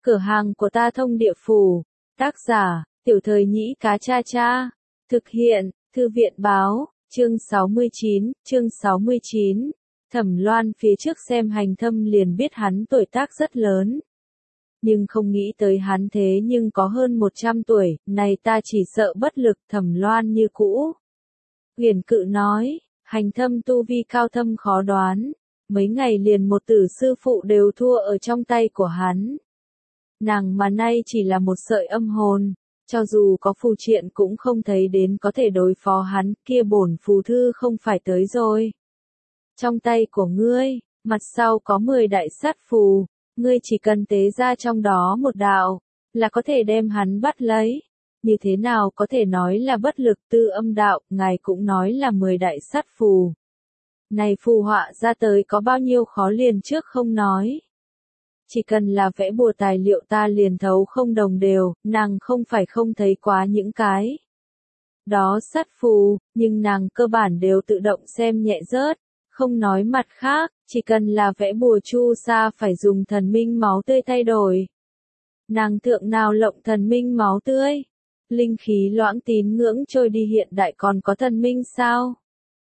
Cửa hàng của ta thông địa phủ. Tác giả, Tiểu Thời Nhĩ Cá Cha Cha. Thực hiện, Thư viện báo, chương 69. Thẩm Loan phía trước xem Hành Thâm liền biết hắn tuổi tác rất lớn. Nhưng không nghĩ tới hắn thế nhưng có hơn 100 tuổi, này ta chỉ sợ bất lực. Thẩm Loan như cũ. Huyền Cự nói, Hành Thâm tu vi cao thâm khó đoán. Mấy ngày liền một tử sư phụ đều thua ở trong tay của hắn. Nàng mà nay chỉ là một sợi âm hồn, cho dù có phù triện cũng không thấy đến có thể đối phó hắn, kia bổn phù thư không phải tới rồi. Trong tay của ngươi, mặt sau có 10 đại sát phù, ngươi chỉ cần tế ra trong đó một đạo, là có thể đem hắn bắt lấy. Như thế nào có thể nói là bất lực? Tư Âm đạo, ngài cũng nói là 10 đại sát phù. Này phù họa ra tới có bao nhiêu khó liền trước không nói. Chỉ cần là vẽ bùa tài liệu ta liền thấu không đồng đều, nàng không phải không thấy quá những cái đó sát phù, nhưng nàng cơ bản đều tự động xem nhẹ rớt, không nói mặt khác, chỉ cần là vẽ bùa chu sa phải dùng thần minh máu tươi thay đổi. Nàng thượng nào lộng thần minh máu tươi, linh khí loãng tín ngưỡng trôi đi hiện đại còn có thần minh sao?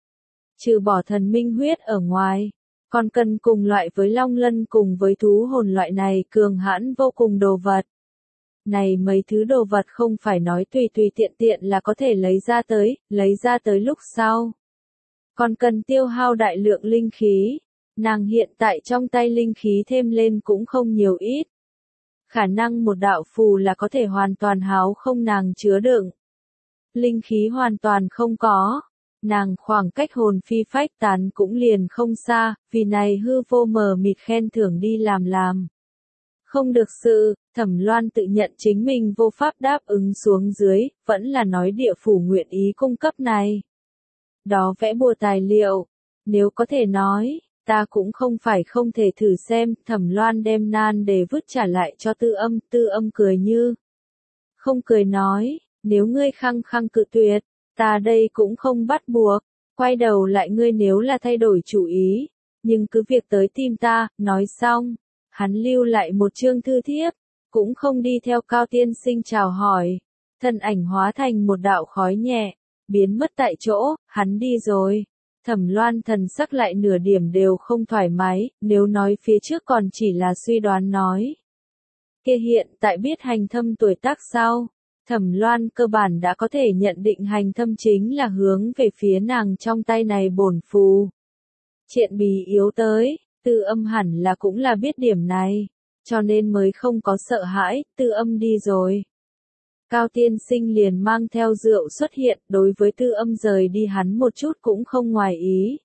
Trừ bỏ thần minh huyết ở ngoài, còn cần cùng loại với long lân cùng với thú hồn loại này cường hãn vô cùng đồ vật. Này mấy thứ đồ vật không phải nói tùy tùy tiện tiện là có thể lấy ra tới lúc sau. Còn cần tiêu hao đại lượng linh khí, nàng hiện tại trong tay linh khí thêm lên cũng không nhiều ít. Khả năng một đạo phù là có thể hoàn toàn háo không nàng chứa đựng. Linh khí hoàn toàn không có. Nàng khoảng cách hồn phi phách tán cũng liền không xa, vì này hư vô mờ mịt khen thưởng đi làm. Không được sự, Thẩm Loan tự nhận chính mình vô pháp đáp ứng xuống dưới, vẫn là nói địa phủ nguyện ý cung cấp này. Đó vẽ bùa tài liệu, nếu có thể nói, ta cũng không phải không thể thử xem. Thẩm Loan đem nan để vứt trả lại cho Tư Âm cười như không cười nói, nếu ngươi khăng khăng cự tuyệt, ta đây cũng không bắt buộc, quay đầu lại ngươi nếu là thay đổi chủ ý, nhưng cứ việc tới tìm ta. Nói xong, hắn lưu lại một chương thư thiếp, cũng không đi theo Cao tiên sinh chào hỏi, thân ảnh hóa thành một đạo khói nhẹ, biến mất tại chỗ. Hắn đi rồi. Thẩm Loan thần sắc lại nửa điểm đều không thoải mái, nếu nói phía trước còn chỉ là suy đoán nói. Kia hiện tại biết Hành Thâm tuổi tác sau. Thẩm Loan cơ bản đã có thể nhận định Hành Thâm chính là hướng về phía nàng trong tay này bổn phù. Triện bì yếu tới, Tư Âm hẳn là cũng là biết điểm này, cho nên mới không có sợ hãi. Tư Âm đi rồi. Cao tiên sinh liền mang theo rượu xuất hiện, đối với Tư Âm rời đi hắn một chút cũng không ngoài ý.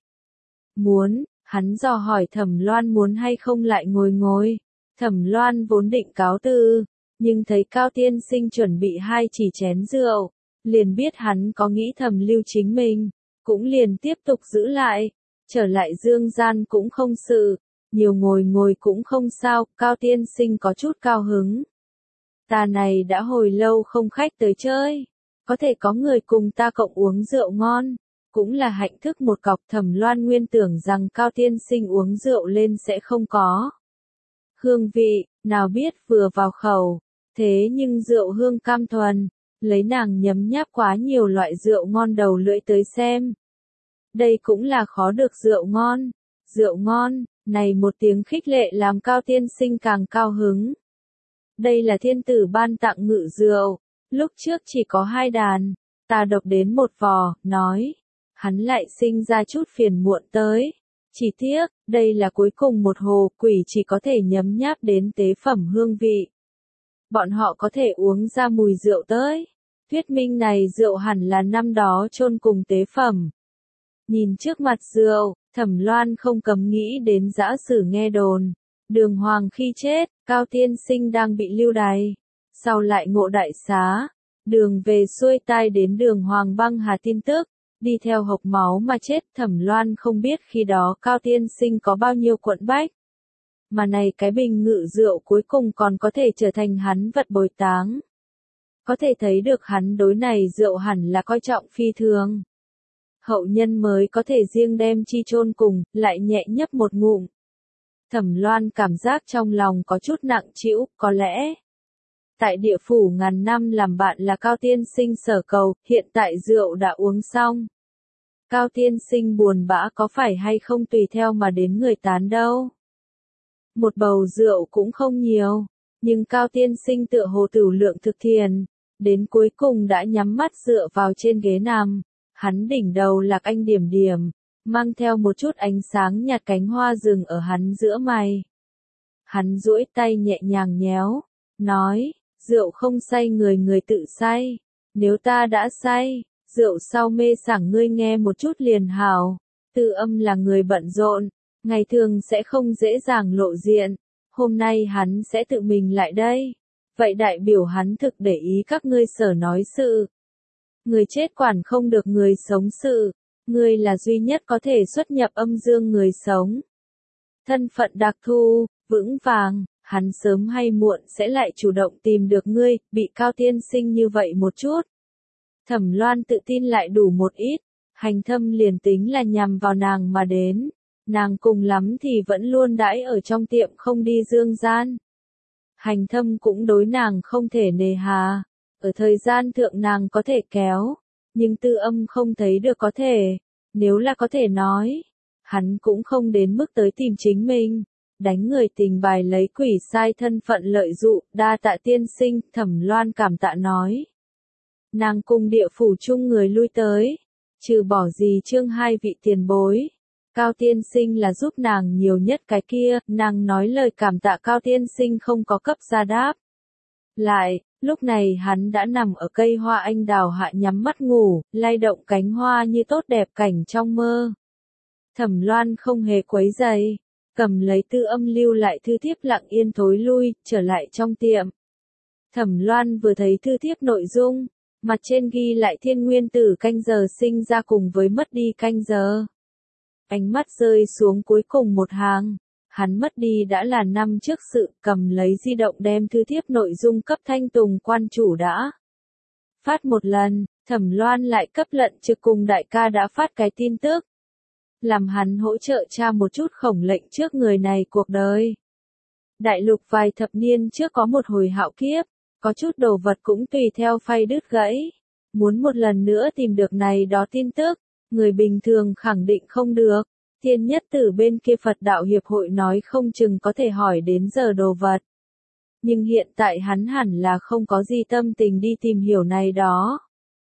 Hắn dò hỏi Thẩm Loan muốn hay không lại ngồi. Thẩm Loan vốn định cáo từ, nhưng thấy Cao tiên sinh chuẩn bị 2 chỉ chén rượu, liền biết hắn có nghĩ thầm lưu chính mình, cũng liền tiếp tục giữ lại, trở lại dương gian cũng không sự, nhiều ngồi cũng không sao. Cao tiên sinh có chút cao hứng. Ta này đã hồi lâu không khách tới chơi, có thể có người cùng ta cộng uống rượu ngon, cũng là hạnh thức một cọc. Thẩm Loan nguyên tưởng rằng Cao tiên sinh uống rượu lên sẽ không có hương vị, nào biết vừa vào khẩu, thế nhưng rượu hương cam thuần, lấy nàng nhấm nháp quá nhiều loại rượu ngon đầu lưỡi tới xem. Đây cũng là khó được rượu ngon, này một tiếng khích lệ làm Cao tiên sinh càng cao hứng. Đây là thiên tử ban tặng ngự rượu, lúc trước chỉ có 2 đàn, ta độc đến một vò, nói. Hắn lại sinh ra chút phiền muộn tới. Chỉ tiếc, đây là cuối cùng một hồ, quỷ chỉ có thể nhấm nháp đến tế phẩm hương vị. Bọn họ có thể uống ra mùi rượu tới. Thuyết minh này rượu hẳn là năm đó chôn cùng tế phẩm. Nhìn trước mặt rượu, Thẩm Loan không cấm nghĩ đến dã sử nghe đồn. Đường Hoàng khi chết, Cao tiên sinh đang bị lưu đày. Sau lại ngộ đại xá, đường về xuôi tai đến Đường Hoàng băng hà tin tức, đi theo hộc máu mà chết. Thẩm Loan không biết khi đó Cao tiên sinh có bao nhiêu quẫn bách. Mà này cái bình ngự rượu cuối cùng còn có thể trở thành hắn vật bồi táng. Có thể thấy được hắn đối này rượu hẳn là coi trọng phi thường. Hậu nhân mới có thể riêng đem chi chôn cùng, lại nhẹ nhấp một ngụm. Thẩm Loan cảm giác trong lòng có chút nặng trĩu, có lẽ tại địa phủ ngàn năm làm bạn là Cao tiên sinh sở cầu, hiện tại rượu đã uống xong. Cao tiên sinh buồn bã có phải hay không tùy theo mà đến người tán đâu. Một bầu rượu cũng không nhiều, nhưng Cao tiên sinh tựa hồ tửu lượng thực thiền, đến cuối cùng đã nhắm mắt dựa vào trên ghế nằm, hắn đỉnh đầu lạc anh điểm điểm, mang theo một chút ánh sáng nhạt cánh hoa rừng ở hắn giữa mày. Hắn duỗi tay nhẹ nhàng nhéo, nói, rượu không say người người tự say, nếu ta đã say, rượu sau mê sảng ngươi nghe một chút liền hảo. Tư Âm là người bận rộn, ngày thường sẽ không dễ dàng lộ diện, hôm nay hắn sẽ tự mình lại đây. Vậy đại biểu hắn thực để ý các ngươi sở nói sự. Người chết quản không được người sống sự, ngươi là duy nhất có thể xuất nhập âm dương người sống. Thân phận đặc thù, vững vàng, hắn sớm hay muộn sẽ lại chủ động tìm được ngươi, bị Cao tiên sinh như vậy một chút. Thẩm Loan tự tin lại đủ một ít, Hành Thâm liền tính là nhằm vào nàng mà đến, nàng cùng lắm thì vẫn luôn đãi ở trong tiệm không đi dương gian. Hành Thâm cũng đối nàng không thể nề hà, ở thời gian thượng nàng có thể kéo, nhưng Tư Âm không thấy được có thể, nếu là có thể nói, hắn cũng không đến mức tới tìm chính mình, đánh người tình bài lấy quỷ sai thân phận lợi dụ, đa tạ tiên sinh, Thẩm Loan cảm tạ nói. Nàng cùng địa phủ chung người lui tới, trừ bỏ gì Trương hai vị tiền bối. Cao tiên sinh là giúp nàng nhiều nhất cái kia, nàng nói lời cảm tạ Cao tiên sinh không có cấp ra đáp. Lại, lúc này hắn đã nằm ở cây hoa anh đào hạ nhắm mắt ngủ, lay động cánh hoa như tốt đẹp cảnh trong mơ. Thẩm Loan không hề quấy giày, cầm lấy Tư Âm lưu lại thư thiếp lặng yên thối lui, trở lại trong tiệm. Thẩm Loan vừa thấy thư thiếp nội dung, mặt trên ghi lại thiên nguyên tử canh giờ sinh ra cùng với mất đi canh giờ. Ánh mắt rơi xuống cuối cùng một hàng, hắn mất đi đã là năm trước sự, cầm lấy di động đem thư thiếp nội dung cấp Thanh Tùng quan chủ đã phát một lần, Thẩm Loan lại cấp Lận Trực cùng đại ca đã phát cái tin tức. Làm hắn hỗ trợ tra một chút khổng lệnh trước người này cuộc đời. Đại lục vài thập niên trước có một hồi hạo kiếp, có chút đồ vật cũng tùy theo phay đứt gãy. Muốn một lần nữa tìm được này đó tin tức, người bình thường khẳng định không được. Thiên Nhất Tử bên kia Phật đạo hiệp hội nói không chừng có thể hỏi đến giờ đồ vật. Nhưng hiện tại hắn hẳn là không có gì tâm tình đi tìm hiểu này đó.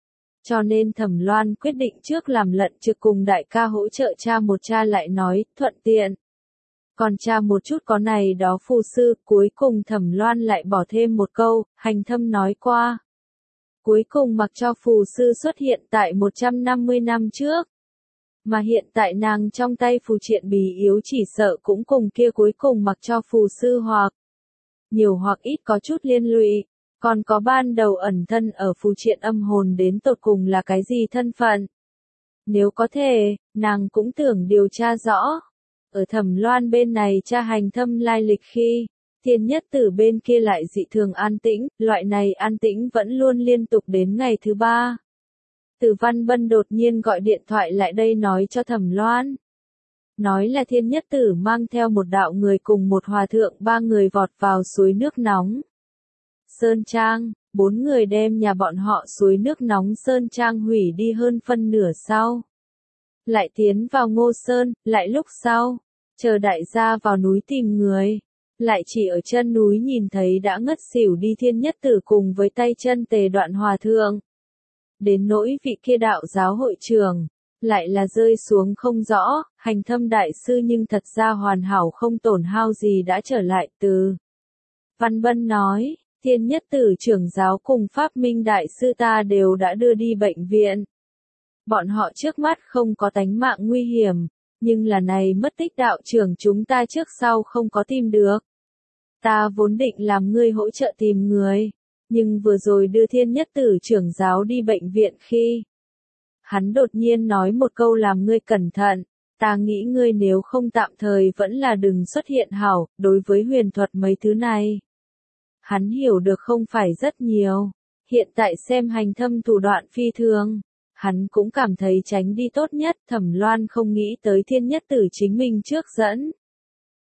Cho nên Thẩm Loan quyết định trước làm Lận Trực cùng đại ca hỗ trợ cha một cha lại nói, thuận tiện. Còn cha một chút có này đó phù sư, cuối cùng Thẩm Loan lại bỏ thêm một câu, Hành Thâm nói qua. Cuối cùng mặc cho phù sư xuất hiện tại 150 năm trước. Mà hiện tại nàng trong tay phù triện bì yếu chỉ sợ cũng cùng kia cuối cùng mặc cho phù sư hoặc nhiều hoặc ít có chút liên lụy. Còn có ban đầu ẩn thân ở phù triện âm hồn đến tột cùng là cái gì thân phận. Nếu có thể, nàng cũng tưởng điều tra rõ. Ở Thẩm Loan bên này tra Hành Thâm lai lịch khi, Thiên Nhất Tử bên kia lại dị thường an tĩnh, loại này an tĩnh vẫn luôn liên tục đến ngày thứ 3. Từ Văn Bân đột nhiên gọi điện thoại lại đây nói cho Thẩm Loan. Nói là Thiên Nhất Tử mang theo một đạo người cùng một hòa thượng 3 người vọt vào suối nước nóng. Sơn Trang, 4 người đem nhà bọn họ suối nước nóng Sơn Trang hủy đi hơn phân nửa sau. Lại tiến vào Ngô Sơn, lại lúc sau, chờ đại gia vào núi tìm người. Lại chỉ ở chân núi nhìn thấy đã ngất xỉu đi Thiên Nhất Tử cùng với tay chân tề đoạn hòa thượng. Đến nỗi vị kia đạo giáo hội trưởng, lại là rơi xuống không rõ, Hành Thâm đại sư nhưng thật ra hoàn hảo không tổn hao gì đã trở lại từ. Văn Bân nói, Thiên Nhất Tử trưởng giáo cùng Pháp Minh đại sư ta đều đã đưa đi bệnh viện. Bọn họ trước mắt không có tánh mạng nguy hiểm, nhưng là này mất tích đạo trưởng chúng ta trước sau không có tìm được. Ta vốn định làm ngươi hỗ trợ tìm người, nhưng vừa rồi đưa Thiên Nhất Tử trưởng giáo đi bệnh viện khi hắn đột nhiên nói một câu làm ngươi cẩn thận, ta nghĩ ngươi nếu không tạm thời vẫn là đừng xuất hiện hảo, đối với huyền thuật mấy thứ này. Hắn hiểu được không phải rất nhiều, hiện tại xem Hành Thâm thủ đoạn phi thường, hắn cũng cảm thấy tránh đi tốt nhất, Thẩm Loan không nghĩ tới Thiên Nhất Tử chính mình trước dẫn.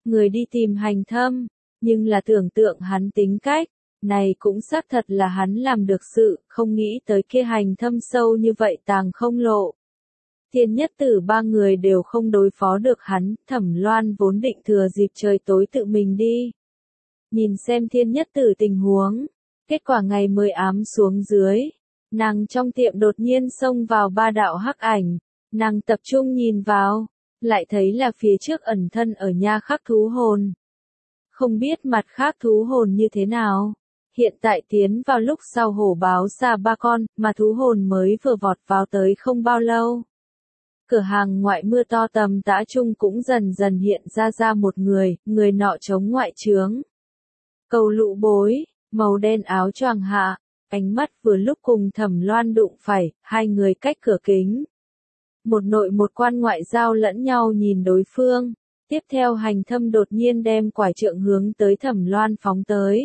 người đi tìm Hành Thâm, nhưng là tưởng tượng hắn tính cách, này cũng xác thật là hắn làm được sự, không nghĩ tới kia Hành Thâm sâu như vậy tàng không lộ. Thiên Nhất Tử ba người đều không đối phó được hắn, Thẩm Loan vốn định thừa dịp trời tối tự mình đi. Nhìn xem Thiên Nhất Tử tình huống, kết quả ngày mới ám xuống dưới, nàng trong tiệm đột nhiên xông vào ba đạo hắc ảnh, nàng tập trung nhìn vào, lại thấy là phía trước ẩn thân ở nha khắc thú hồn. Không biết mặt khác thú hồn như thế nào, hiện tại tiến vào lúc sau hổ báo ra ba con, mà thú hồn mới vừa vọt vào tới không bao lâu. Cửa hàng ngoại mưa to tầm tã trung cũng dần dần hiện ra một người nọ chống ngoại trướng. Cầu lụ bối, màu đen áo choàng hạ, ánh mắt vừa lúc cùng Thẩm Loan đụng phải, hai người cách cửa kính. Một nội một quan ngoại giao lẫn nhau nhìn đối phương, tiếp theo Hành Thâm đột nhiên đem quải trượng hướng tới Thẩm Loan phóng tới.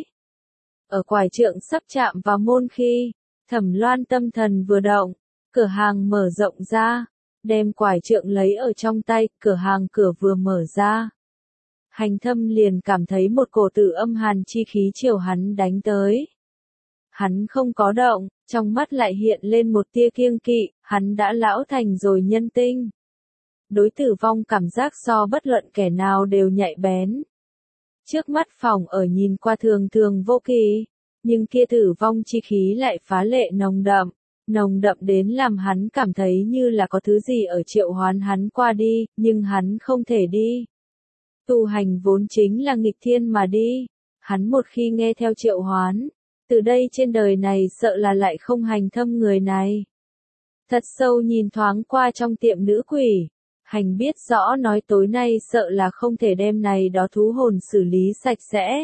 Ở quải trượng sắp chạm vào môn khi, Thẩm Loan tâm thần vừa động, cửa hàng mở rộng ra, đem quải trượng lấy ở trong tay, cửa hàng cửa vừa mở ra. Hành Thâm liền cảm thấy một cổ tử âm hàn chi khí chiều hắn đánh tới. Hắn không có động, trong mắt lại hiện lên một tia kiêng kỵ, hắn đã lão thành rồi nhân tinh. Đối tử vong cảm giác so bất luận kẻ nào đều nhạy bén. Trước mắt phòng ở nhìn qua thường thường vô kỳ, nhưng kia tử vong chi khí lại phá lệ nồng đậm đến làm hắn cảm thấy như là có thứ gì ở triệu hoán hắn qua đi, nhưng hắn không thể đi. Tu hành vốn chính là nghịch thiên mà đi, hắn một khi nghe theo triệu hoán, từ đây trên đời này sợ là lại không Hành Thâm người này. Thật sâu nhìn thoáng qua trong tiệm nữ quỷ, Hành biết rõ nói tối nay sợ là không thể đem này đó thú hồn xử lý sạch sẽ.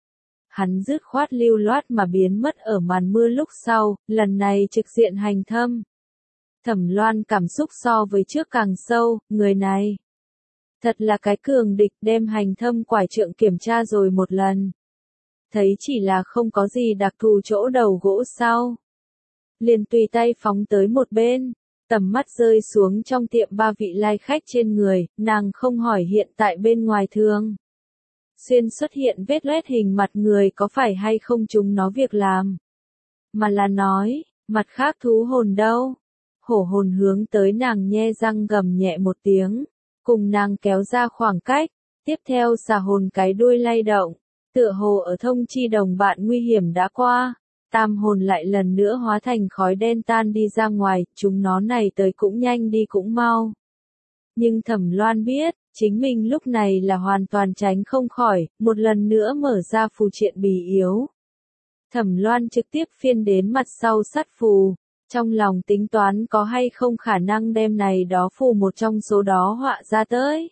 Hắn dứt khoát lưu loát mà biến mất ở màn mưa lúc sau, lần này trực diện Hành Thâm. Thẩm Loan cảm xúc so với trước càng sâu, người này thật là cái cường địch, đem Hành Thâm quải trượng kiểm tra rồi một lần. Thấy chỉ là không có gì đặc thù chỗ đầu gỗ sau. Liền tùy tay phóng tới một bên, tầm mắt rơi xuống trong tiệm ba vị lai khách trên người, nàng không hỏi hiện tại bên ngoài thường. Xuyên xuất hiện vết loét hình mặt người có phải hay không chúng nó việc làm. Mà là nói, mặt khác thú hồn đâu. Hổ hồn hướng tới nàng nhe răng gầm nhẹ một tiếng, cùng nàng kéo ra khoảng cách, tiếp theo xà hồn cái đuôi lay động, tựa hồ ở thông chi đồng bạn nguy hiểm đã qua, tam hồn lại lần nữa hóa thành khói đen tan đi ra ngoài, chúng nó này tới cũng nhanh đi cũng mau. Nhưng Thẩm Loan biết, chính mình lúc này là hoàn toàn tránh không khỏi, một lần nữa mở ra phù triện bì yếu. Thẩm Loan trực tiếp phiên đến mặt sau sát phù, trong lòng tính toán có hay không khả năng đem này đó phù một trong số đó họa ra tới.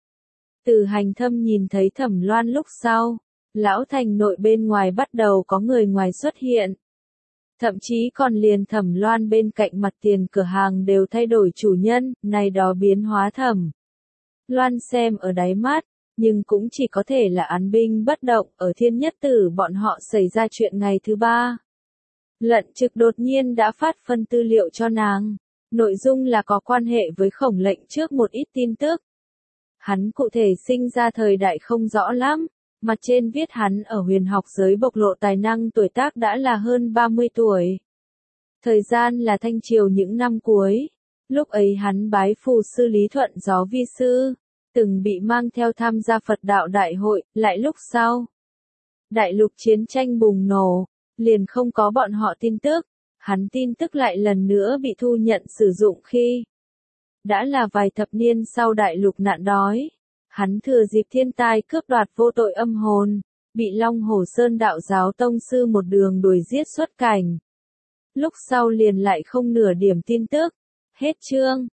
Từ Hành Thâm nhìn thấy Thẩm Loan lúc sau, lão thành nội bên ngoài bắt đầu có người ngoài xuất hiện. Thậm chí còn liền Thẩm Loan bên cạnh mặt tiền cửa hàng đều thay đổi chủ nhân, này đó biến hóa Thẩm Loan xem ở đáy mắt, nhưng cũng chỉ có thể là án binh bất động, ở Thiên Nhất Tử bọn họ xảy ra chuyện ngày thứ 3. Lận Trực đột nhiên đã phát phân tư liệu cho nàng, nội dung là có quan hệ với Khổng Lệnh trước một ít tin tức. Hắn cụ thể sinh ra thời đại không rõ lắm, mặt trên viết hắn ở huyền học giới bộc lộ tài năng tuổi tác đã là hơn 30 tuổi. Thời gian là Thanh Triều những năm cuối, lúc ấy hắn bái phù sư Lý Thuận Gió vi sư, từng bị mang theo tham gia Phật đạo đại hội, lại lúc sau. Đại lục chiến tranh bùng nổ, liền không có bọn họ tin tức, hắn tin tức lại lần nữa bị thu nhận sử dụng khi đã là vài thập niên sau đại lục nạn đói. Hắn thừa dịp thiên tai cướp đoạt vô tội âm hồn, bị Long Hồ Sơn đạo giáo tông sư một đường đuổi giết xuất cảnh. Lúc sau liền lại không nửa điểm tin tức. Hết chương.